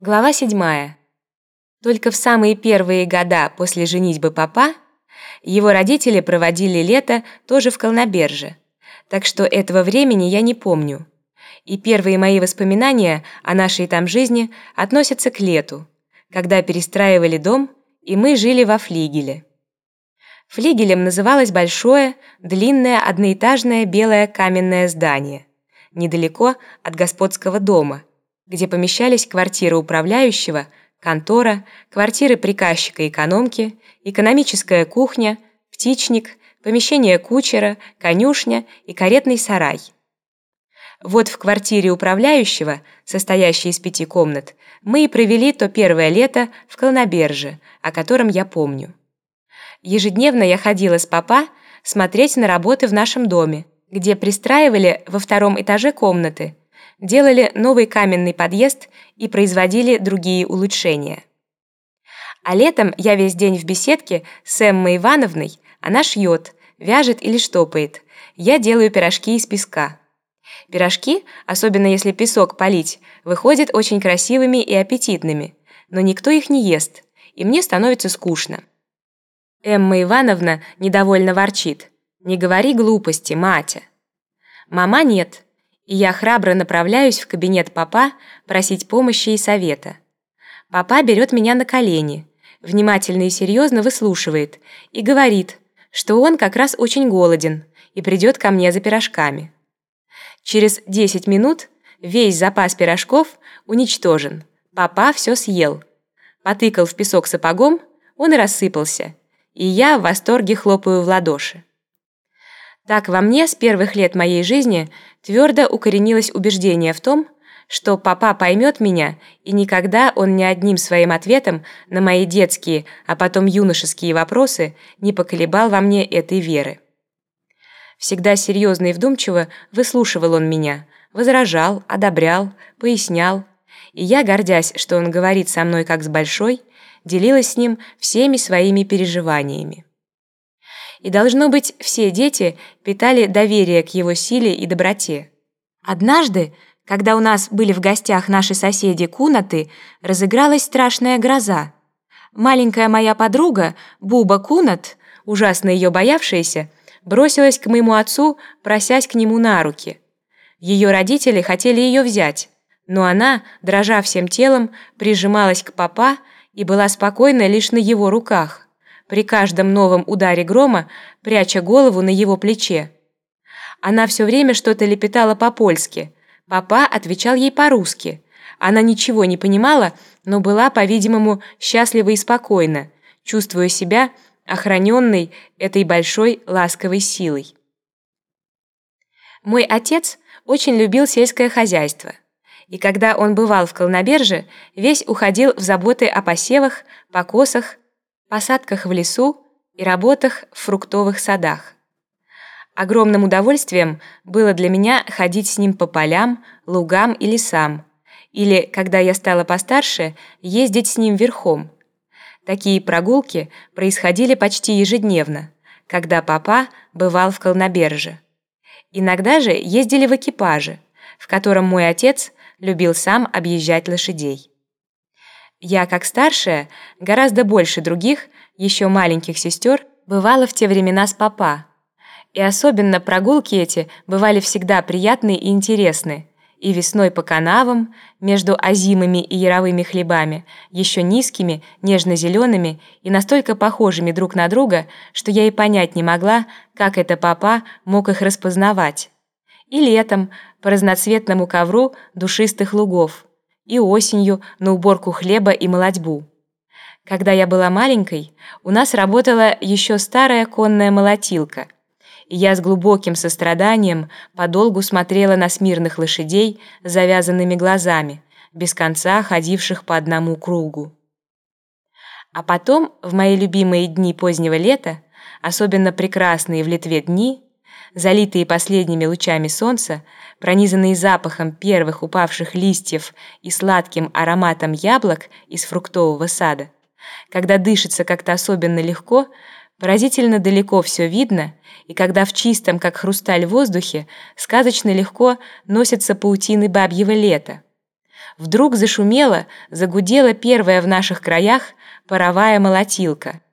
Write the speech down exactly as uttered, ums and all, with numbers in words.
Глава седьмая. Только в самые первые года после женитьбы папа его родители проводили лето тоже в Колноберже, так что этого времени я не помню. И первые мои воспоминания о нашей там жизни относятся к лету, когда перестраивали дом, и мы жили во флигеле. Флигелем называлось большое, длинное, одноэтажное белое каменное здание, недалеко от господского дома, где помещались квартира управляющего, контора, квартиры приказчика и экономки, экономическая кухня, птичник, помещение кучера, конюшня и каретный сарай. Вот в квартире управляющего, состоящей из пяти комнат, мы и провели то первое лето в Колноберже, о котором я помню. Ежедневно я ходила с папа смотреть на работы в нашем доме, где пристраивали во втором этаже комнаты, делали новый каменный подъезд и производили другие улучшения. А летом я весь день в беседке с Эммой Ивановной, она шьет, вяжет или штопает. Я делаю пирожки из песка. Пирожки, особенно если песок полить, выходят очень красивыми и аппетитными, но никто их не ест, и мне становится скучно. Эмма Ивановна недовольно ворчит: «Не говори глупости, Матя». Мама нет, и я храбро направляюсь в кабинет папа просить помощи и совета. Папа берет меня на колени, внимательно и серьезно выслушивает и говорит, что он как раз очень голоден и придет ко мне за пирожками. Через десять минут весь запас пирожков уничтожен. Папа все съел. Потыкал в песок сапогом, он и рассыпался, и я в восторге хлопаю в ладоши. Так во мне с первых лет моей жизни твердо укоренилось убеждение в том, что папа поймет меня, и никогда он ни одним своим ответом на мои детские, а потом юношеские вопросы не поколебал во мне этой веры. Всегда серьезно и вдумчиво выслушивал он меня, возражал, одобрял, пояснял, и я, гордясь, что он говорит со мной как с большой, делилась с ним всеми своими переживаниями. И, должно быть, все дети питали доверие к его силе и доброте. Однажды, когда у нас были в гостях наши соседи Кунаты, разыгралась страшная гроза. Маленькая моя подруга, Буба Кунат, ужасно ее боявшаяся, бросилась к моему отцу, просясь к нему на руки. Ее родители хотели ее взять, но она, дрожа всем телом, прижималась к папа и была спокойна лишь на его руках, при каждом новом ударе грома пряча голову на его плече. Она все время что-то лепетала по-польски, папа отвечал ей по-русски. Она ничего не понимала, но была, по-видимому, счастлива и спокойна, чувствуя себя охраненной этой большой ласковой силой. Мой отец очень любил сельское хозяйство, и когда он бывал в Колноберже, весь уходил в заботы о посевах, покосах, посадках в лесу и работах в фруктовых садах. Огромным удовольствием было для меня ходить с ним по полям, лугам и лесам, или, когда я стала постарше, ездить с ним верхом. Такие прогулки происходили почти ежедневно, когда папа бывал в Колноберже. Иногда же ездили в экипаже, в котором мой отец любил сам объезжать лошадей. Я, как старшая, гораздо больше других, еще маленьких сестер, бывала в те времена с папа. И особенно прогулки эти бывали всегда приятны и интересны. И весной по канавам, между озимыми и яровыми хлебами, еще низкими, нежно-зелеными и настолько похожими друг на друга, что я и понять не могла, как это папа мог их распознавать. И летом по разноцветному ковру душистых лугов, и осенью на уборку хлеба и молотьбу. Когда я была маленькой, у нас работала еще старая конная молотилка, и я с глубоким состраданием подолгу смотрела на смирных лошадей с завязанными глазами, без конца ходивших по одному кругу. А потом, в мои любимые дни позднего лета, особенно прекрасные в Литве дни, залитые последними лучами солнца, пронизанные запахом первых упавших листьев и сладким ароматом яблок из фруктового сада, когда дышится как-то особенно легко, поразительно далеко все видно, и когда в чистом, как хрусталь, воздухе сказочно легко носятся паутины бабьего лета. Вдруг зашумела, загудела первая в наших краях паровая молотилка.